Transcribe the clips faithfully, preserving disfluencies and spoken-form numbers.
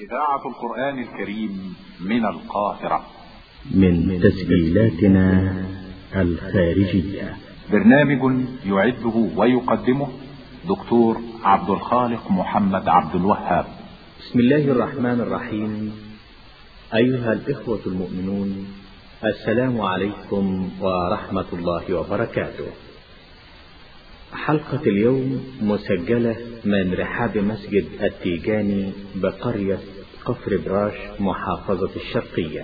إذاعة القرآن الكريم من القاهرة، من تسجيلاتنا الخارجية. برنامج يعده ويقدمه دكتور عبد الخالق محمد عبد الوهاب. بسم الله الرحمن الرحيم. أيها الإخوة المؤمنون، السلام عليكم ورحمة الله وبركاته. حلقة اليوم مسجلة من رحاب مسجد التيجاني بقرية كفر براش محافظة الشرقية،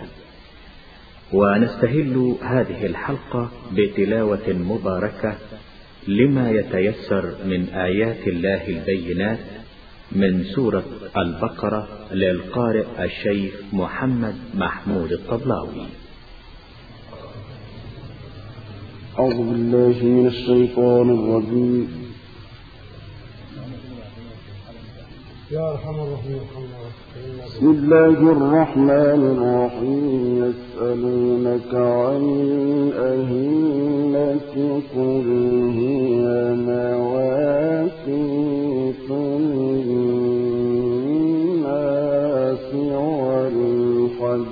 ونستهل هذه الحلقة بتلاوة مباركة لما يتيسر من آيات الله البينات من سورة البقرة للقارئ الشيخ محمد محمود الطبلاوي. أعوذ بالله من الشيطان الرجيم. يا أرحم الراحمين. بسم الله الرحمن الرحيم. يسألونك عن الأهلة قل هي مواقيت للناس والحج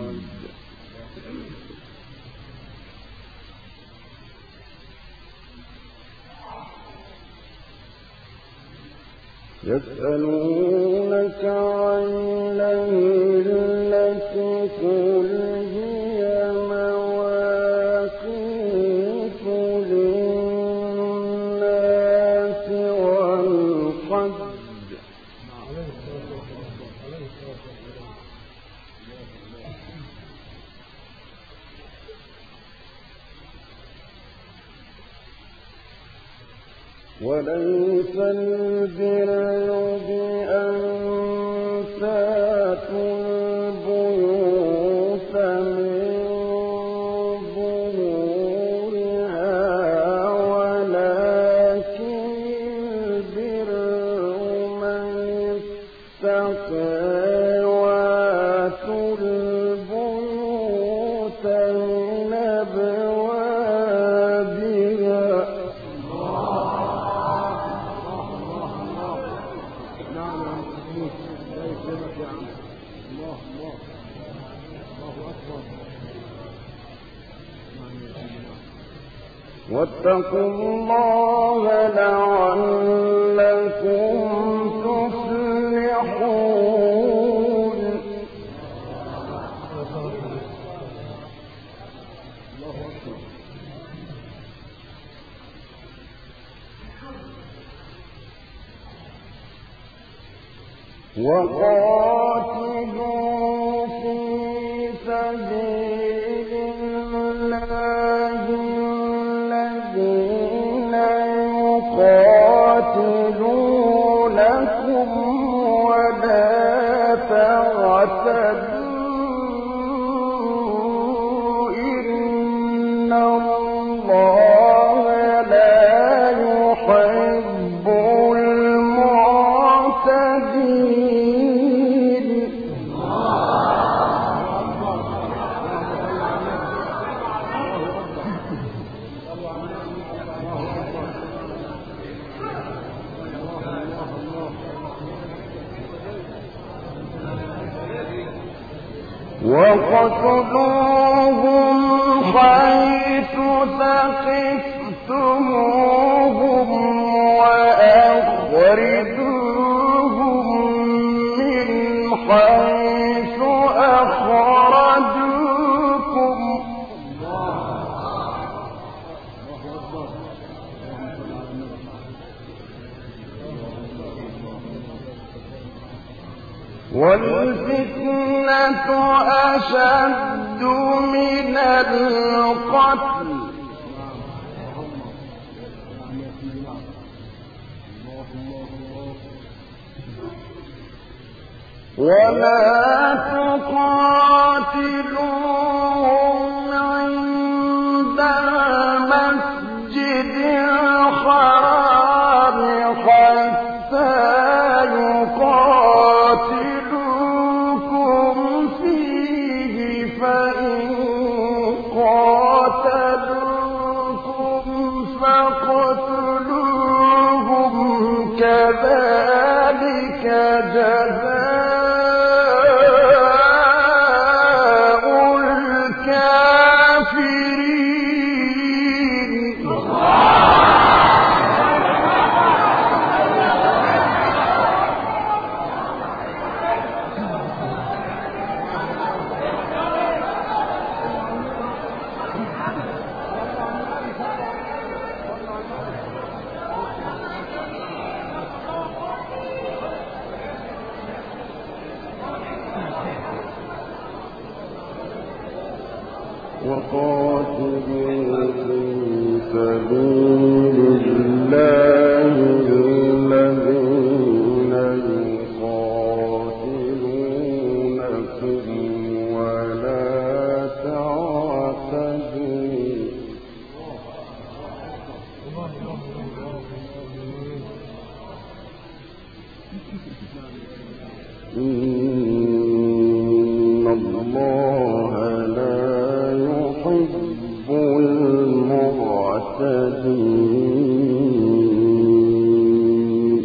يسألونك عن الأهلة قل هي مواقيت للناس والحج وليس البر بأن تأتوا البيوت من ظهورها ولكن البر من اتقى وآتوا البيوت من أبوابها واتقوا الله لعلكم تفلحون. وقاتلوا في سبيل الله الذين يقاتلونكم ولا تعتدوا إن الله لا يحب المعتدين. وقتلوهم حيث ثقفتموهم وأخرجوهم من حيث أخرجوكم والفتنة أشد من القتل ولا تقاتلوهم عند المسجد الحرام حتى يقاتلوكم فيه فإن قاتلوكم فاقتلوهم كذلك جزاء وقاتلوا في سبيل الله الذين يقاتلونكم ولا تعتدوا إن الله لا يحب المعتدين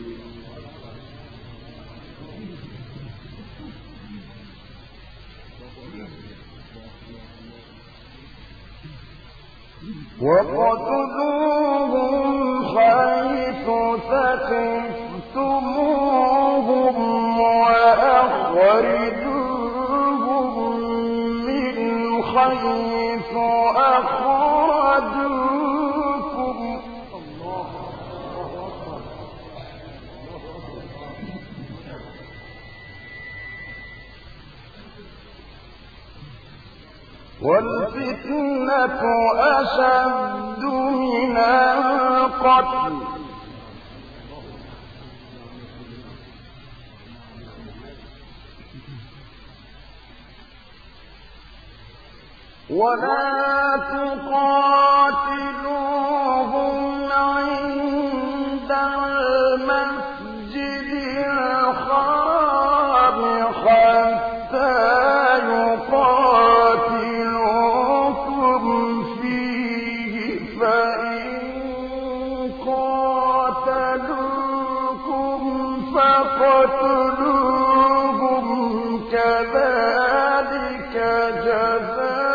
وقتلوهم حيث ثقفتموهم وأخرجوهم من حيث أخرجوكم والفتنة أشد من القتل ولا تقاتلوهم عند المسجد الحرام حتى يقاتلوكم فيه فإن قاتلوكم فاقتلوهم كذلك جزاء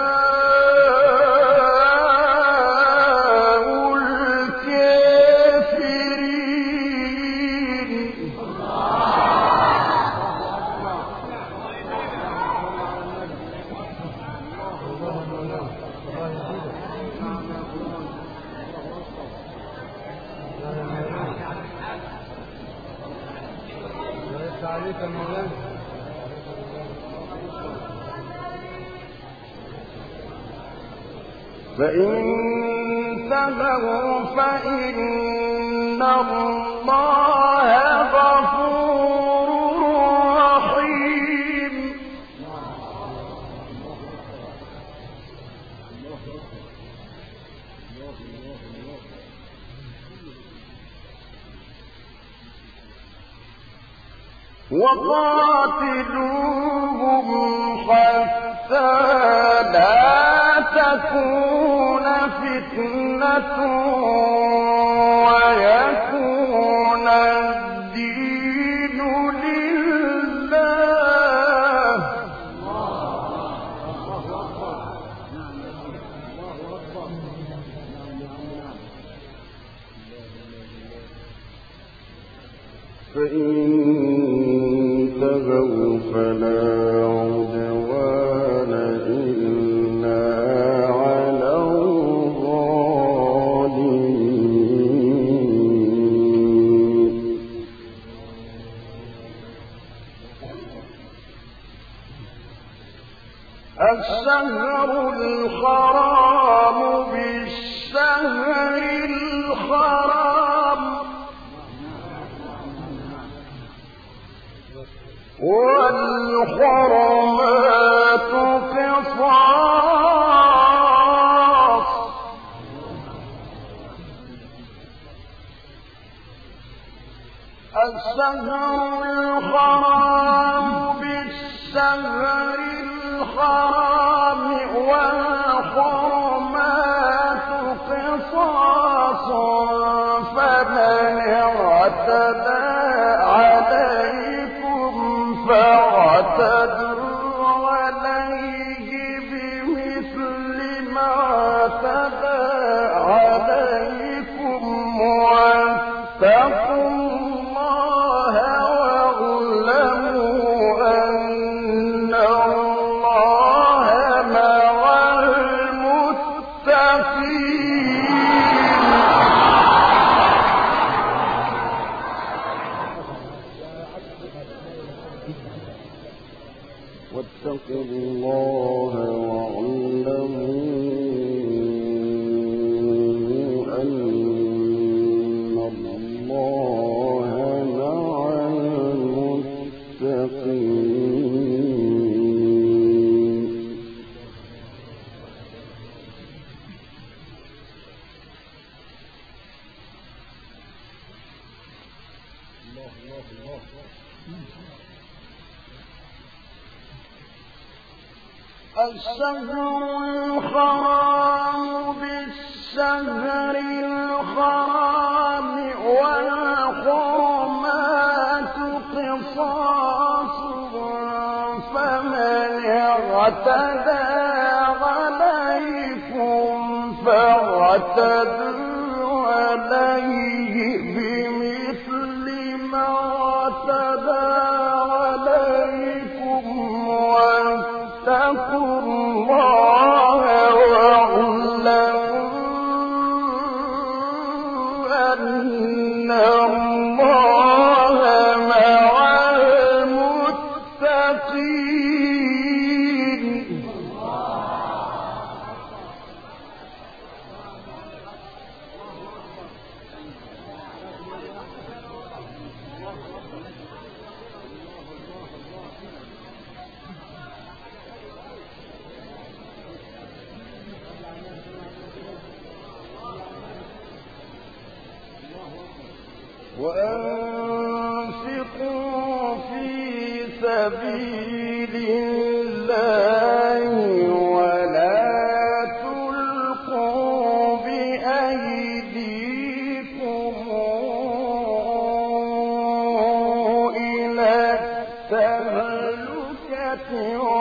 فإن انتهوا فإن الله غفور رحيم وقاتلوهم حتى لا تكون فتنة ويكون الدين لله فإن تبوا فلا عدوان إلا على الظالمين الشهر الحرام بالشهر الحرام والحرمات قصاص الشهر الحرام بالشهر الحرام والحرمات قصاص فمن اعتدى عليكم فاعتدوا عليه بمثل ما اعتدى عليكم واتقوا الله واعلموا أن الله مع المتقين واتقوا الله واعلموا أن الله مع المتقين. الشهر الحرام بالشهر الحرام والحرمات قصاص، فمن اعتدى عليكم فاعتدوا عليه بمثل ما اعتدى عليكم، واتقوا الله واعلموا أن الله مع المتقين. وأنفقوا في سبيل الله ولا تلقوا بأيديكم إلى التهلكة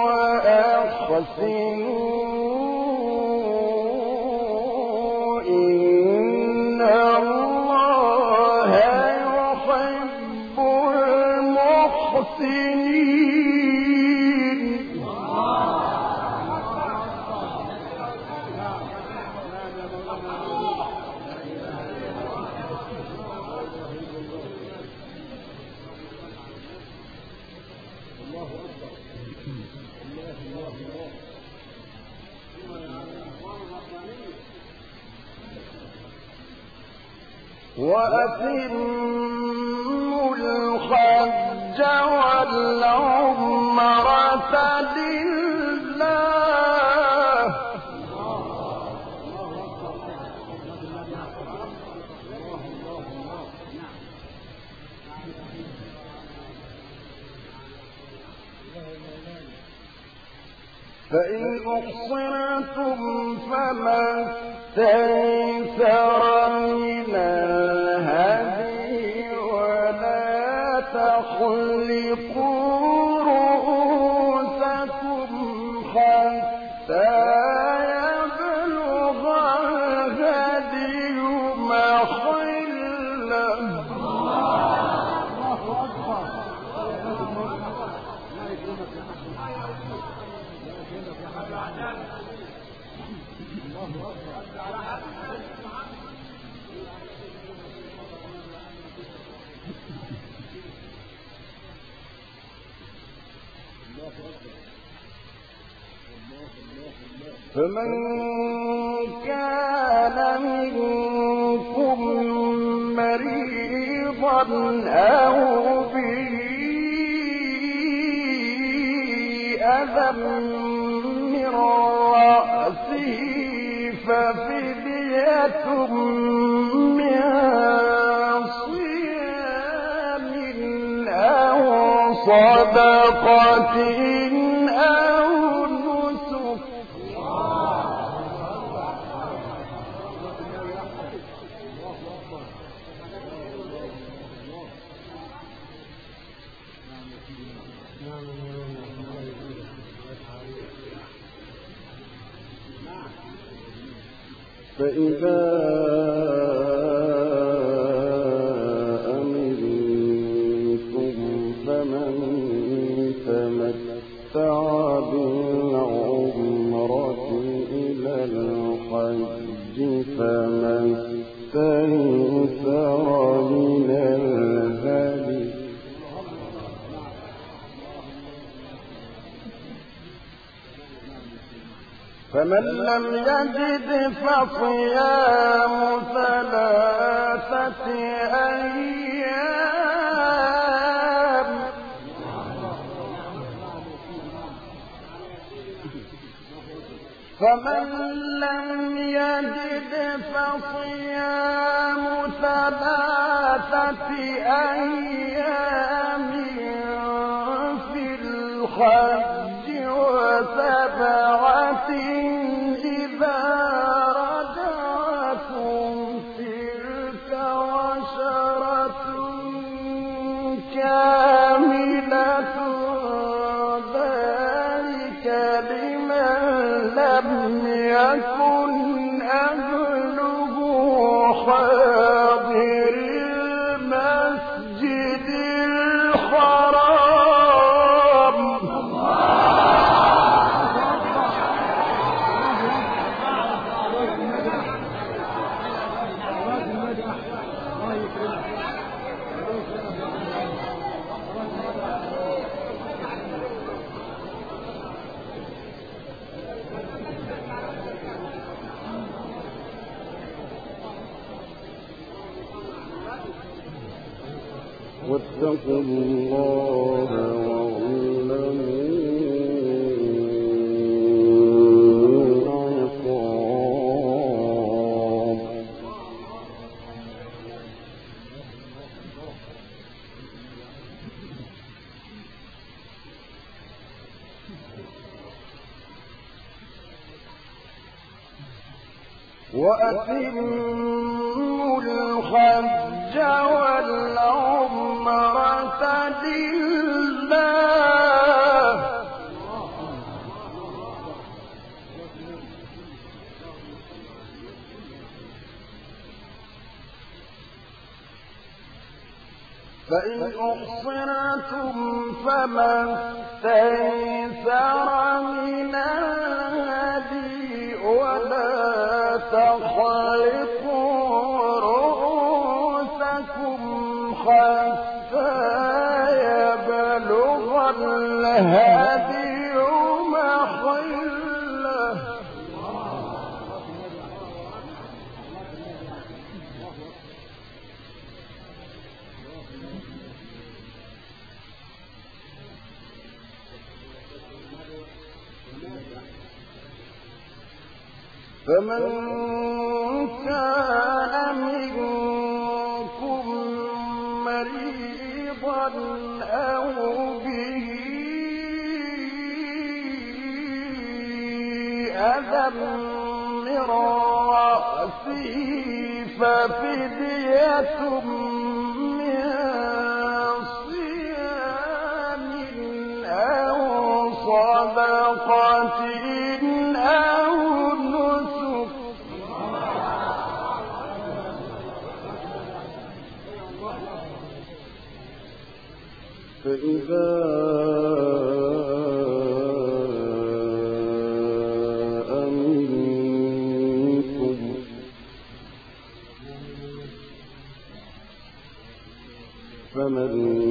وأحسنوا إن الله يحب المحسنين. وأتموا الحج والعمرة لله. فإن أحصنتم فما استيسر من الهدي، ولا تحلقوا رؤوسكم حتى يبلغ الهدي محله. فمن كان منكم مريضا أو به أذى من رأسه ففدية من صيام أو صدقة أو نسك. فإذا أمنتم فمن تمتع بالعمرة إلى الحج فما استيسر من الهدي، فمن لم يجد فصيام ثلاثة أيام فمن لم يجد فصيام ثلاثة أيام في الحج وسبعة إذا رجعتم تلك عشرة كاملة ذلك لمن لم يكن أهله حاضر المسجد الحرام واتقوا الله واعلموا العقاب وأتموا الحج والعمرة لله فإن أحصرتم فما استيسر من الهدي ولا تحلقوا رؤوسكم حتى يبلغ الهدي محله فمن كان منكم مريضا أو به أذى من رأسه ففدية من صيام أو صدقة أو نسك فإذا أمنتم فمن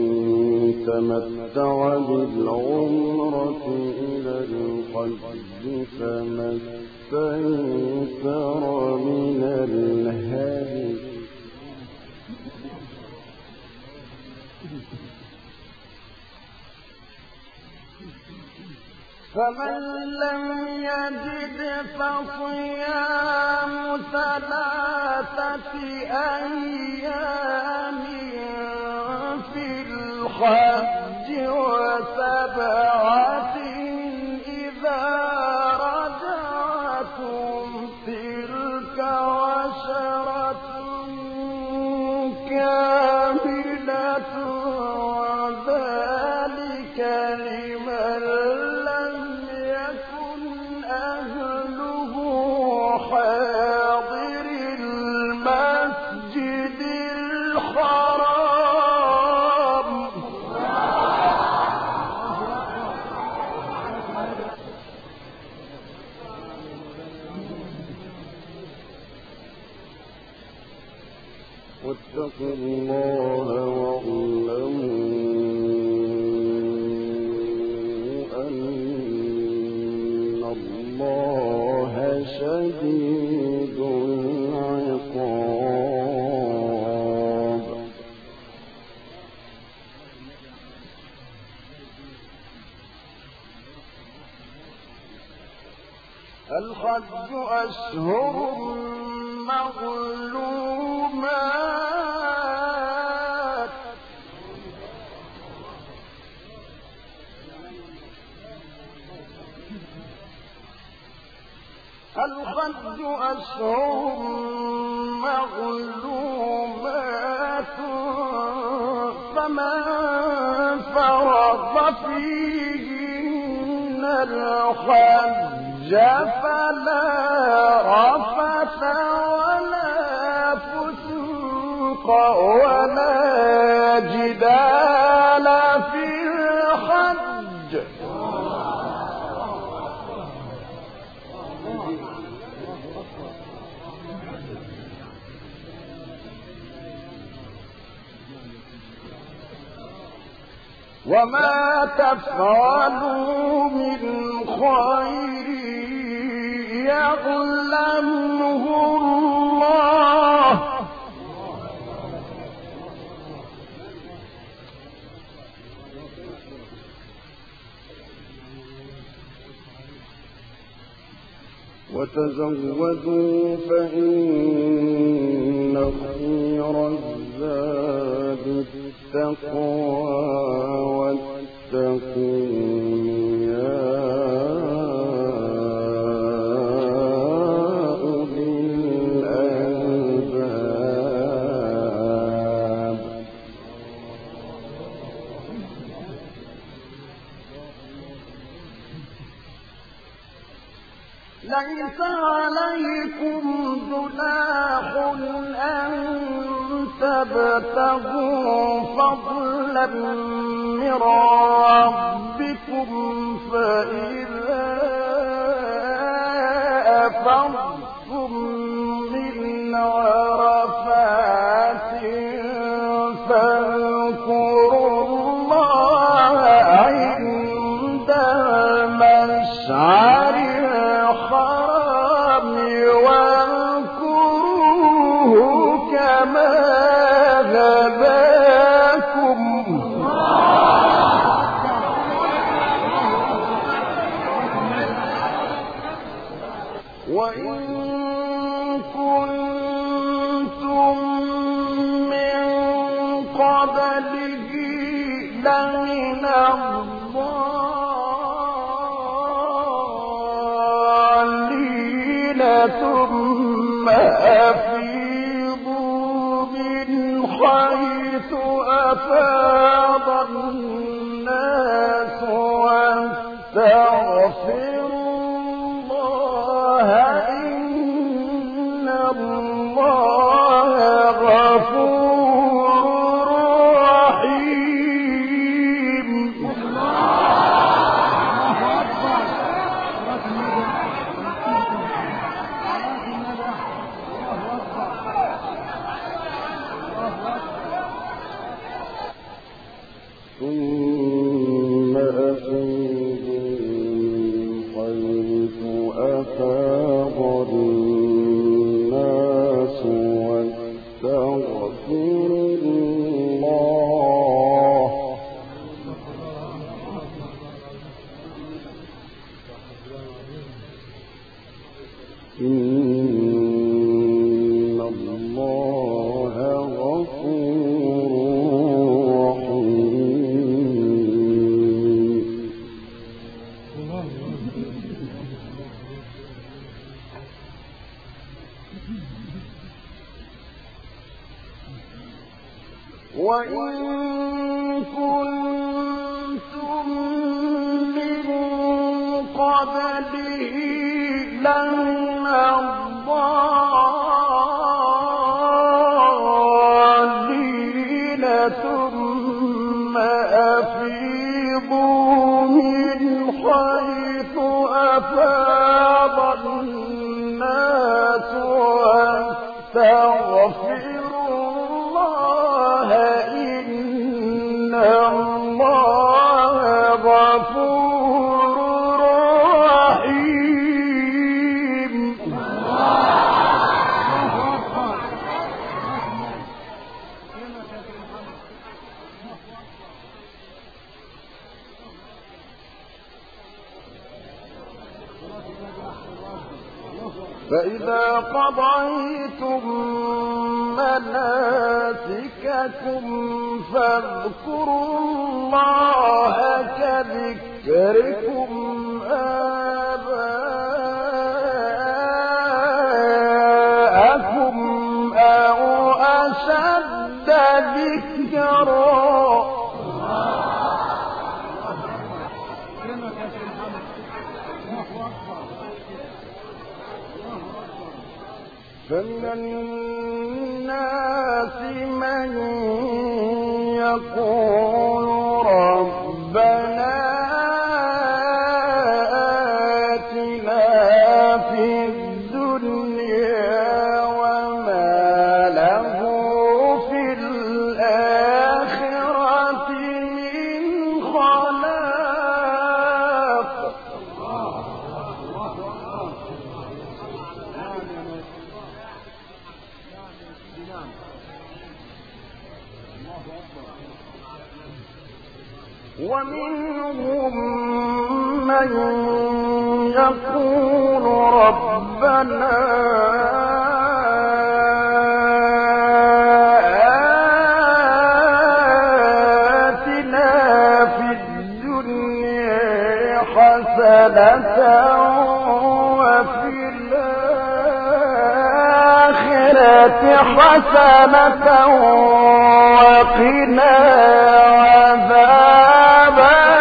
تمتع بالعمرة إلى الحج فما استيسر من الهدي فمن لم يجد فصيام ثلاثة أيام في الحج وسبعة إذا رجعتم تلك عشرة كاملة ذلك لمن لم يكن أهله حاضر المسجد الحرام واتقوا الله واعلموا أن الله الحج أشهر معلومات الحج أشهر معلومات فمن فرض فيهن الحج فلا رفث ولا فسوق ولا جدال في الحج وما تفعلوا من خير يعلمه الله وتزودوا فإن خير الزاد التقوى واتقون يا أولي الألباب ليس عليكم جناح أن تبتغوا فضلا من ربكم فإذا أفضتم من عرفات فاذكروا الله عند المشعر الحرام واذكروه كما هداكم وإن كنتم من قبله لمن الضالين ثم أفيضوا من حيث أفاض الناس واستغفروا الله إن الله غفور رحيم ثم أفيضوا حيث أفاض الناس واستغفروا الله إن الله غفور رحيم وإن كنتم من قبله لمن الضالين ثم أفيضوا من حيث أفاض الناس واستغفروا الله إن الله غفور رحيم فإذا قضيتم مناسككم فاذكروا الله كذكركم آباءكم أو أشد ذكرا. فمن الناس من يقول ربنا آتنا في الدنيا وما له في الآخرة من خلاق. ومنهم من يقول ربنا آتنا في الدنيا حسنة وفي الآخرة حسنة وقنا عذاب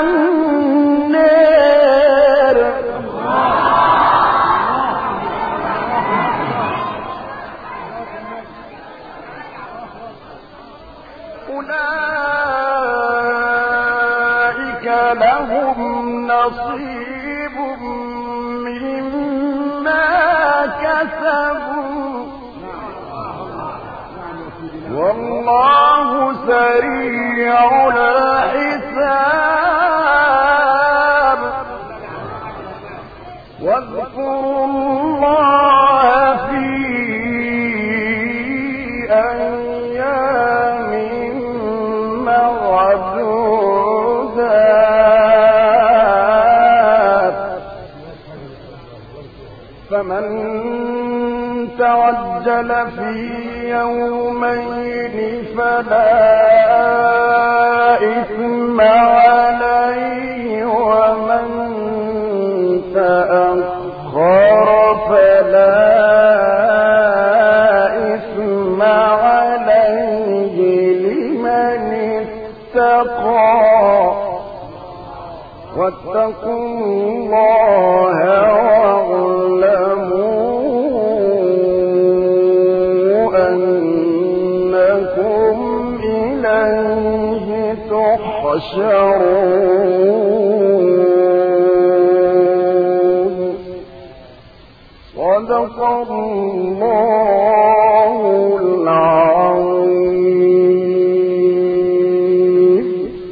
النار. أولئك لهم نصيب مما كسبوا والله سريع الحساب. واذكروا الله في أيام معدودات. فمن تعجل في يومين فلا إثم عليه ومن تأخر فلا إثم عليه لمن اتقى. واتقوا الله واعلموا أنكم إليه تحشرون. صدق الله العظيم.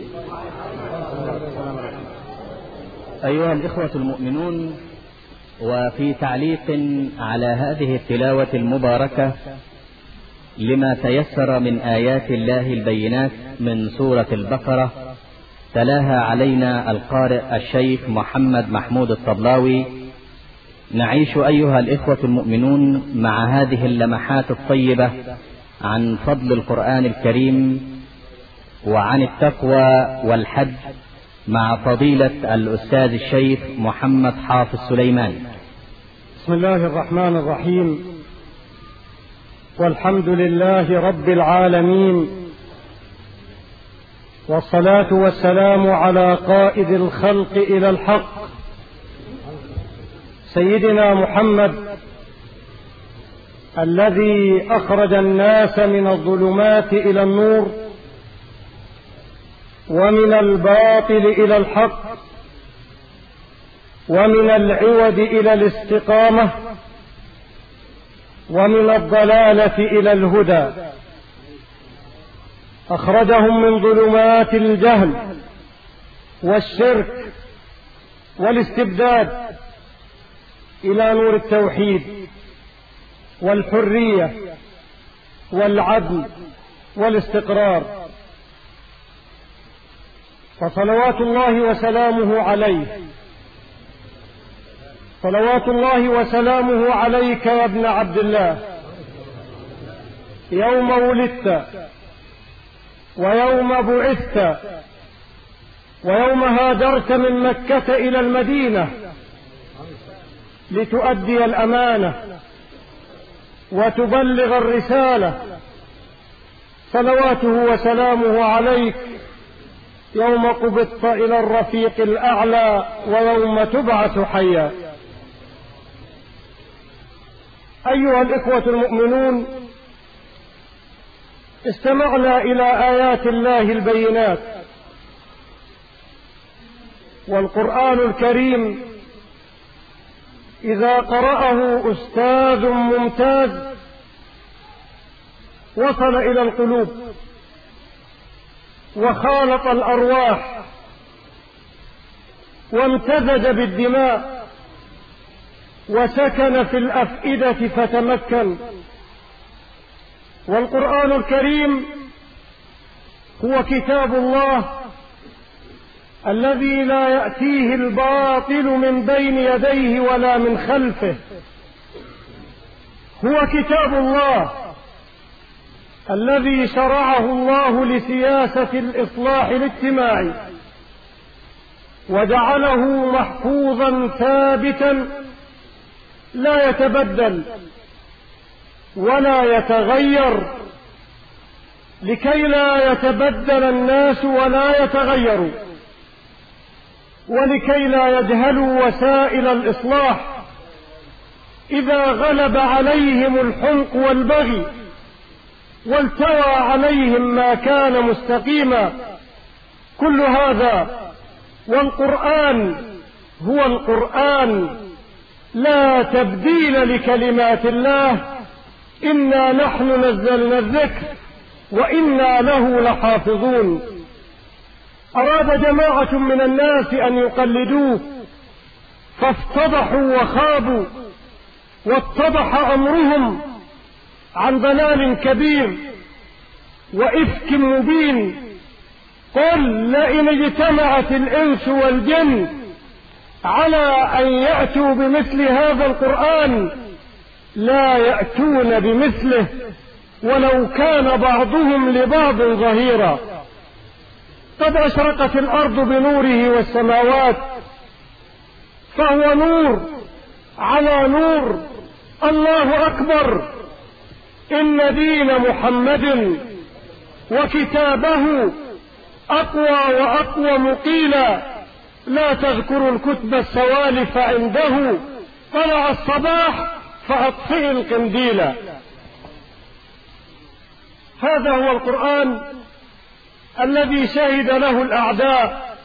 أيها الإخوة المؤمنون، وفي تعليق على هذه التلاوة المباركة لما تيسر من آيات الله البينات من سورة البقرة، تلاها علينا القارئ الشيخ محمد محمود الطبلاوي، نعيش أيها الإخوة المؤمنون مع هذه اللمحات الطيبة عن فضل القرآن الكريم وعن التقوى والحج مع فضيلة الأستاذ الشيخ محمد حافظ سليمان. بسم الله الرحمن الرحيم، والحمد لله رب العالمين، والصلاة والسلام على قائد الخلق إلى الحق سيدنا محمد الذي أخرج الناس من الظلمات إلى النور ومن الباطل إلى الحق ومن العوج إلى الاستقامة ومن الضلالة إلى الهدى. أخرجهم من ظلمات الجهل والشرك والاستبداد إلى نور التوحيد والحرية والعدل والاستقرار. فصلوات الله وسلامه عليه صلوات الله وسلامه عليك يا ابن عبد الله، يوم ولدت ويوم بعثت ويوم هاجرت من مكة إلى المدينة لتؤدي الأمانة وتبلغ الرسالة، صلواته وسلامه عليك يوم قبضت إلى الرفيق الأعلى ويوم تبعث حيا. أيها الإخوة المؤمنون، استمعنا إلى آيات الله البينات، والقرآن الكريم إذا قرأه أستاذ ممتاز وصل إلى القلوب وخالط الأرواح وامتزج بالدماء وسكن في الأفئدة فتمكن. والقرآن الكريم هو كتاب الله الذي لا يأتيه الباطل من بين يديه ولا من خلفه، هو كتاب الله الذي شرعه الله لسياسة الإصلاح الاجتماعي وجعله محفوظا ثابتا لا يتبدل ولا يتغير، لكي لا يتبدل الناس ولا يتغيروا، ولكي لا يجهلوا وسائل الإصلاح إذا غلب عليهم الحمق والبغي والتوى عليهم ما كان مستقيما. كل هذا والقرآن هو القرآن، لا تبديل لكلمات الله، إنا نحن نزلنا الذكر وإنا له لحافظون. أراد جماعة من الناس أن يقلدوه فافتضحوا وخابوا، واتضح أمرهم عن ضلال كبير وإفك مبين. قل لئن اجتمعت الإنس والجن على أن يأتوا بمثل هذا القرآن لا يأتون بمثله ولو كان بعضهم لبعض ظهيرا. قد أشرقت الأرض بنوره والسماوات، فهو نور على نور. الله أكبر، إن دين محمد وكتابه أقوى وأقوى مقيلا، لا تذكر الكتب السوالف عنده، طلع الصباح فأطفئ القنديل. هذا هو القرآن الذي شهد له الأعداء.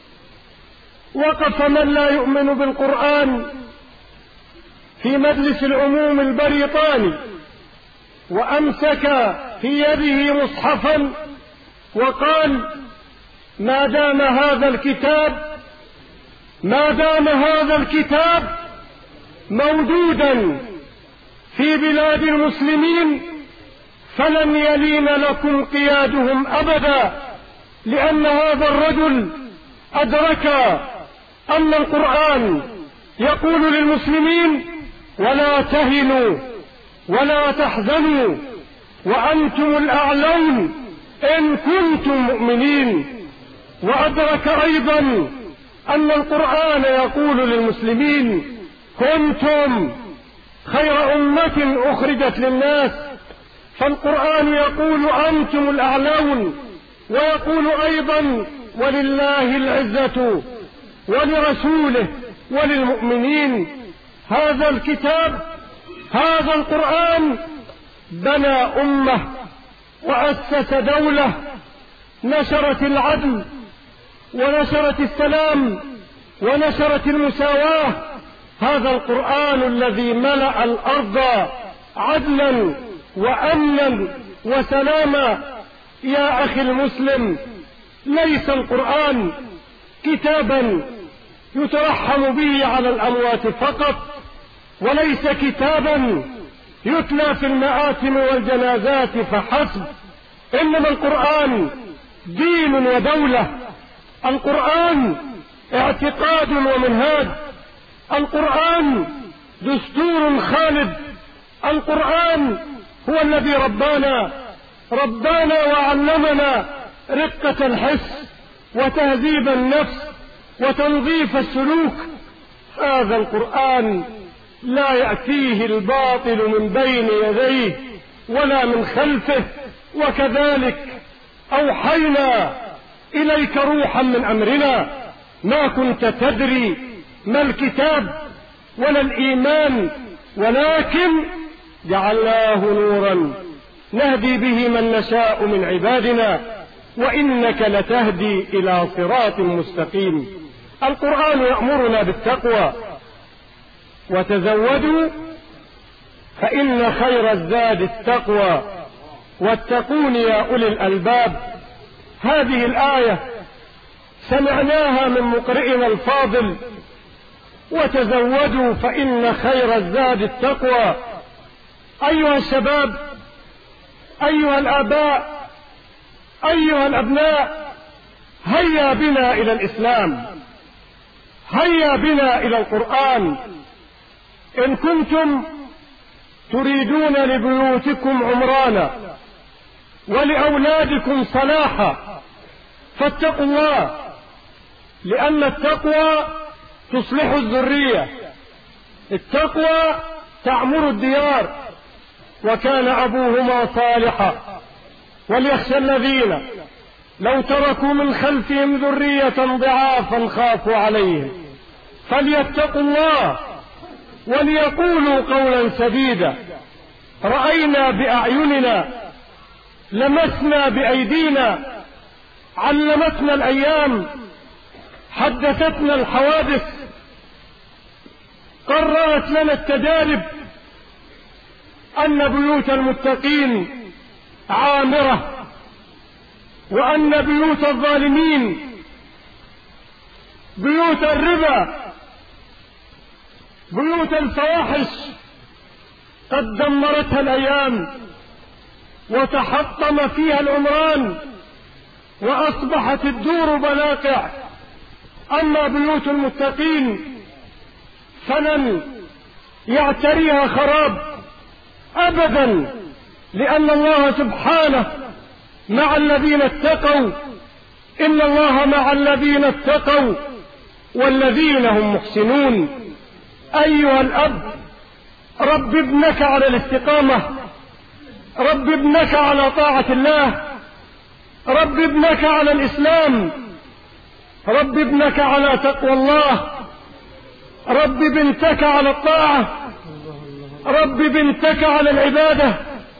وقف من لا يؤمن بالقرآن في مجلس العموم البريطاني وأمسك في يده مصحفا وقال: ما دام هذا الكتاب ما دام هذا الكتاب موجودا في بلاد المسلمين فلن يلين لكم قيادهم أبدا، لأن هذا الرجل أدرك أن القرآن يقول للمسلمين: ولا تهنوا ولا تحزنوا وأنتم الأعلون إن كنتم مؤمنين. وأدرك أيضا أن القرآن يقول للمسلمين: كنتم خير أمة أخرجت للناس. فالقرآن يقول: أنتم الأعلون، ويقول أيضا: ولله العزة ولرسوله وللمؤمنين. هذا الكتاب، هذا القرآن بنى أمة وأسس دولة نشرت العدل ونشرت السلام ونشرت المساواة. هذا القرآن الذي ملأ الأرض عدلا وأمنا وسلاما. يا أخي المسلم، ليس القرآن كتابا يترحم به على الأموات فقط، وليس كتابا يتلى في المآتم والجنازات فحسب، إنما القرآن دين ودولة. القرآن اعتقاد ومنهاج. القرآن دستور خالد. القرآن هو الذي ربانا ربانا وعلمنا رقة الحس وتهذيب النفس وتنظيف السلوك. هذا القرآن لا يأتيه الباطل من بين يديه ولا من خلفه. وكذلك أوحينا إليك روحا من أمرنا ما كنت تدري ما الكتاب ولا الإيمان ولكن جعلناه نورا نهدي به من نشاء من عبادنا وإنك لتهدي إلى صراط مستقيم. القرآن يأمرنا بالتقوى، وتزودوا فإن خير الزاد التقوى واتقون يا أولي الألباب. هذه الآية سمعناها من مقرئنا الفاضل، وتزودوا فإن خير الزاد التقوى. أيها الشباب، أيها الآباء، أيها الأبناء، هيا بنا إلى الإسلام، هيا بنا إلى القرآن. إن كنتم تريدون لبيوتكم عمرانا ولأولادكم صلاحا فاتقوا الله، لأن التقوى تصلح الذرية، التقوى تعمر الديار. وكان أبوهما صالحا وليخشى الذين لو تركوا من خلفهم ذرية ضعافا خافوا عليهم فليتقوا الله وليقولوا قولا سديدا. رأينا بأعيننا، لمسنا بأيدينا، علمتنا الأيام، حدثتنا الحوادث، قررت لنا التجارب أن بيوت المتقين عامرة، وأن بيوت الظالمين، بيوت الربا، بيوت الفواحش قد دمرتها الأيام وتحطم فيها العمران وأصبحت الدور بلاقع. أما بيوت المتقين فلن يعتريها خراب أبدا، لأن الله سبحانه مع الذين اتقوا. إن الله مع الذين اتقوا والذين هم محسنون. أيها الأب، رب ابنك على الاستقامة، رب ابنك على طاعة الله، رب ابنك على الإسلام، رب ابنك على تقوى الله، رب بنتك على الطاعة، رب بنتك على العبادة،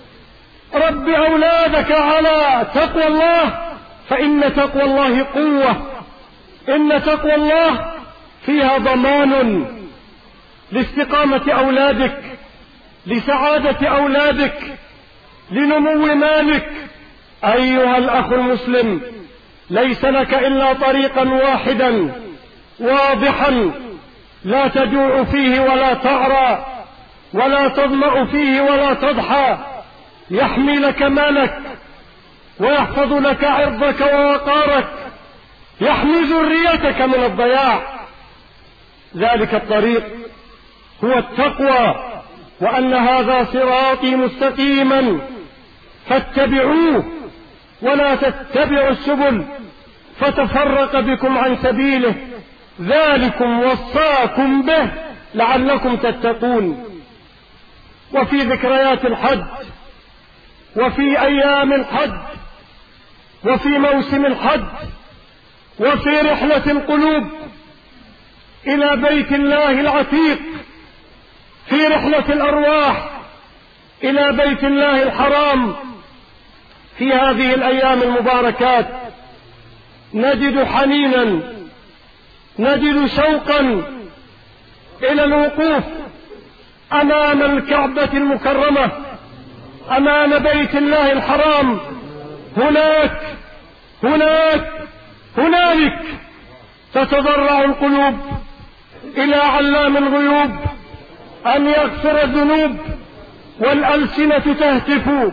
رب أولادك على تقوى الله، فإن تقوى الله قوة. إن تقوى الله فيها ضمان لاستقامة أولادك، لسعادة أولادك، لنمو مالك. أيها الأخ المسلم، ليس لك إلا طريقا واحدا واضحا لا تجوع فيه ولا تعرى ولا تظمأ فيه ولا تضحى، يحمي لك مالك ويحفظ لك عرضك ووقارك، يحمي ذريتك من الضياع. ذلك الطريق هو التقوى، وأن هذا صراطي مستقيما فاتبعوه ولا تتبعوا السبل فتفرق بكم عن سبيله، ذلكم وصاكم به لعلكم تتقون. وفي ذكريات الحج، وفي أيام الحج، وفي موسم الحج، وفي رحلة القلوب إلى بيت الله العتيق، في رحلة الأرواح إلى بيت الله الحرام، في هذه الأيام المباركات نجد حنينا، نجد شوقا إلى الوقوف أمام الكعبة المكرمة، أمام بيت الله الحرام. هناك هناك هنالك تتضرع القلوب إلى علام الغيوب أن يغفر الذنوب، والألسنة تهتف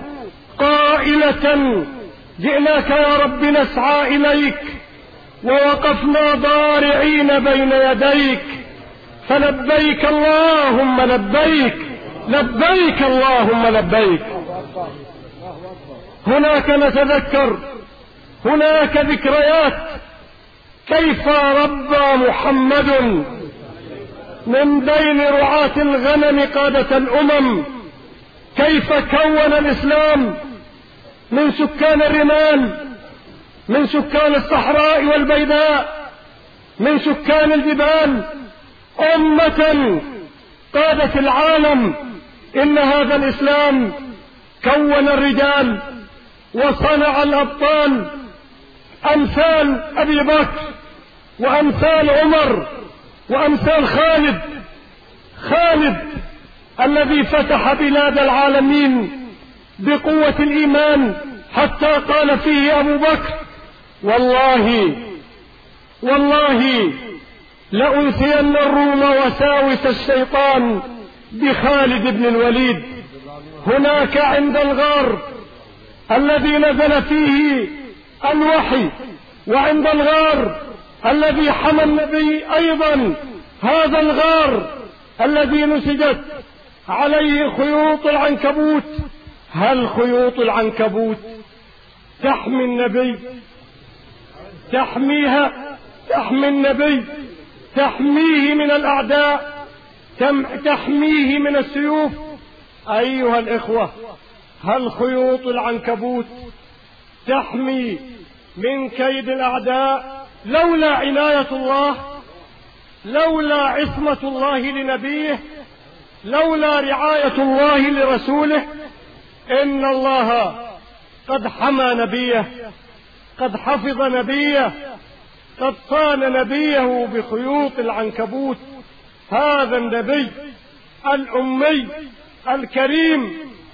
قائلة جئناك يا رب نسعى إليك، ووقفنا ضارعين بين يديك، فلبيك اللهم لبيك، لبيك اللهم لبيك. هناك نتذكر، هناك ذكريات كيف ربى محمد من بين رعاة الغنم قادة الأمم، كيف كون الإسلام من سكان الرمال، من سكان الصحراء والبيداء، من سكان الجبال، أمة قادت العالم. إن هذا الإسلام كون الرجال وصنع الأبطال أمثال أبي بكر وأمثال عمر وأمثال خالد، خالد الذي فتح بلاد العالمين بقوة الإيمان، حتى قال فيه أبو بكر: والله والله لأنسين الروم وساوس الشيطان بخالد بن الوليد. هناك عند الغار الذي نزل فيه الوحي، وعند الغار الذي حمى النبي أيضا، هذا الغار الذي نسجت عليه خيوط العنكبوت. هل خيوط العنكبوت تحمي النبي؟ تحميها، تحمي النبي، تحميه من الأعداء، تحميه من السيوف. أيها الإخوة، هل خيوط العنكبوت تحمي من كيد الأعداء لولا عناية الله، لولا عصمة الله لنبيه، لولا رعاية الله لرسوله؟ إن الله قد حمى نبيه، قد حفظ نبيه، قد صان نبيه بخيوط العنكبوت. هذا النبي الأمي الكريم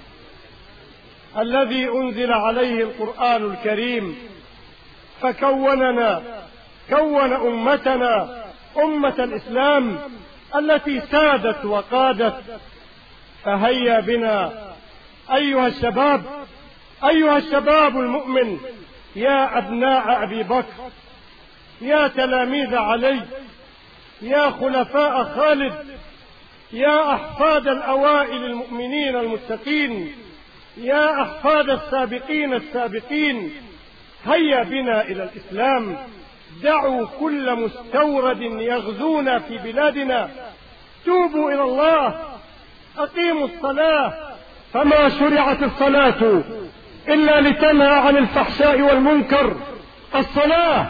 الذي أنزل عليه القرآن الكريم، فكوننا، كون أمتنا أمة الإسلام التي سادت وقادت. فهيا بنا أيها الشباب، أيها الشباب المؤمن، يا أبناء أبي بكر، يا تلاميذ علي، يا خلفاء خالد، يا أحفاد الأوائل المؤمنين المتقين، يا أحفاد السابقين السابقين، هيا بنا إلى الإسلام. دعوا كل مستورد يغزونا في بلادنا، توبوا إلى الله، أقيموا الصلاة. فما شرعت الصلاة إلا لتنهى عن الفحشاء والمنكر. الصلاة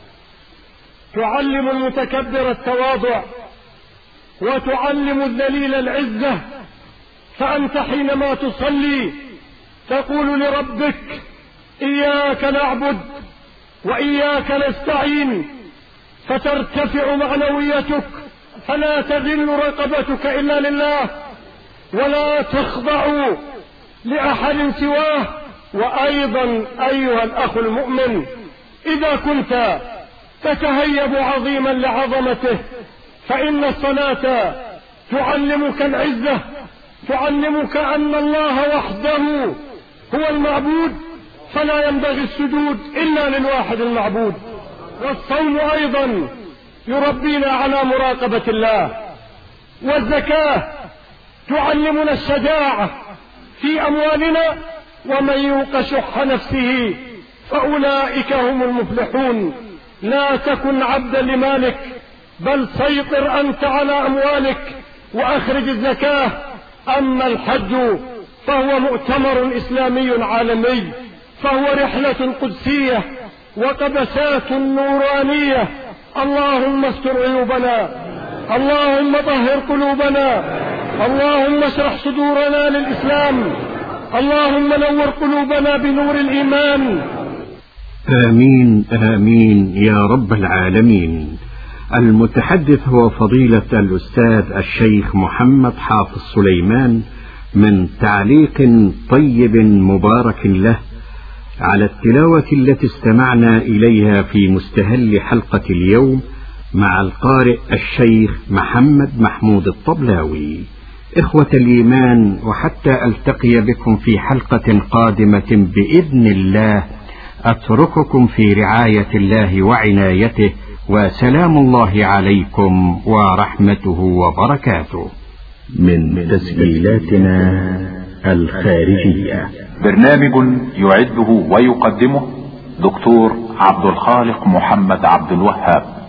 تعلم المتكبر التواضع، وتعلم الذليل العزة. فأنت حينما تصلي تقول لربك: إياك نعبد وإياك نستعين، فترتفع معنويتك، فلا تذل رقبتك إلا لله، ولا تخضع لأحد سواه. وأيضا أيها الأخ المؤمن، إذا كنت تتهيب عظيما لعظمته، فإن الصلاة تعلمك العزة، تعلمك أن الله وحده هو المعبود، فلا ينبغي السجود إلا للواحد المعبود. والصوم أيضا يربينا على مراقبة الله. والزكاة تعلمنا الشجاعة في أموالنا، ومن يوق شح نفسه فأولئك هم المفلحون. لا تكن عبدا لمالك، بل سيطر أنت على أموالك وأخرج الزكاة. أما الحج فهو مؤتمر إسلامي عالمي، فهو رحلة قدسية وقبسات نورانية. اللهم استر عيوبنا، اللهم طهر قلوبنا، اللهم اشرح صدورنا للإسلام، اللهم نور قلوبنا بنور الإيمان. آمين آمين يا رب العالمين. المتحدث هو فضيلة الأستاذ الشيخ محمد حافظ سليمان، من تعليق طيب مبارك له على التلاوة التي استمعنا إليها في مستهل حلقة اليوم مع القارئ الشيخ محمد محمود الطبلاوي. إخوة الإيمان، وحتى ألتقي بكم في حلقة قادمة بإذن الله، أترككم في رعاية الله وعنايته، وسلام الله عليكم ورحمته وبركاته. من تسجيلاتنا الخارجية. برنامج يعده ويقدمه دكتور عبد الخالق محمد عبد الوهاب.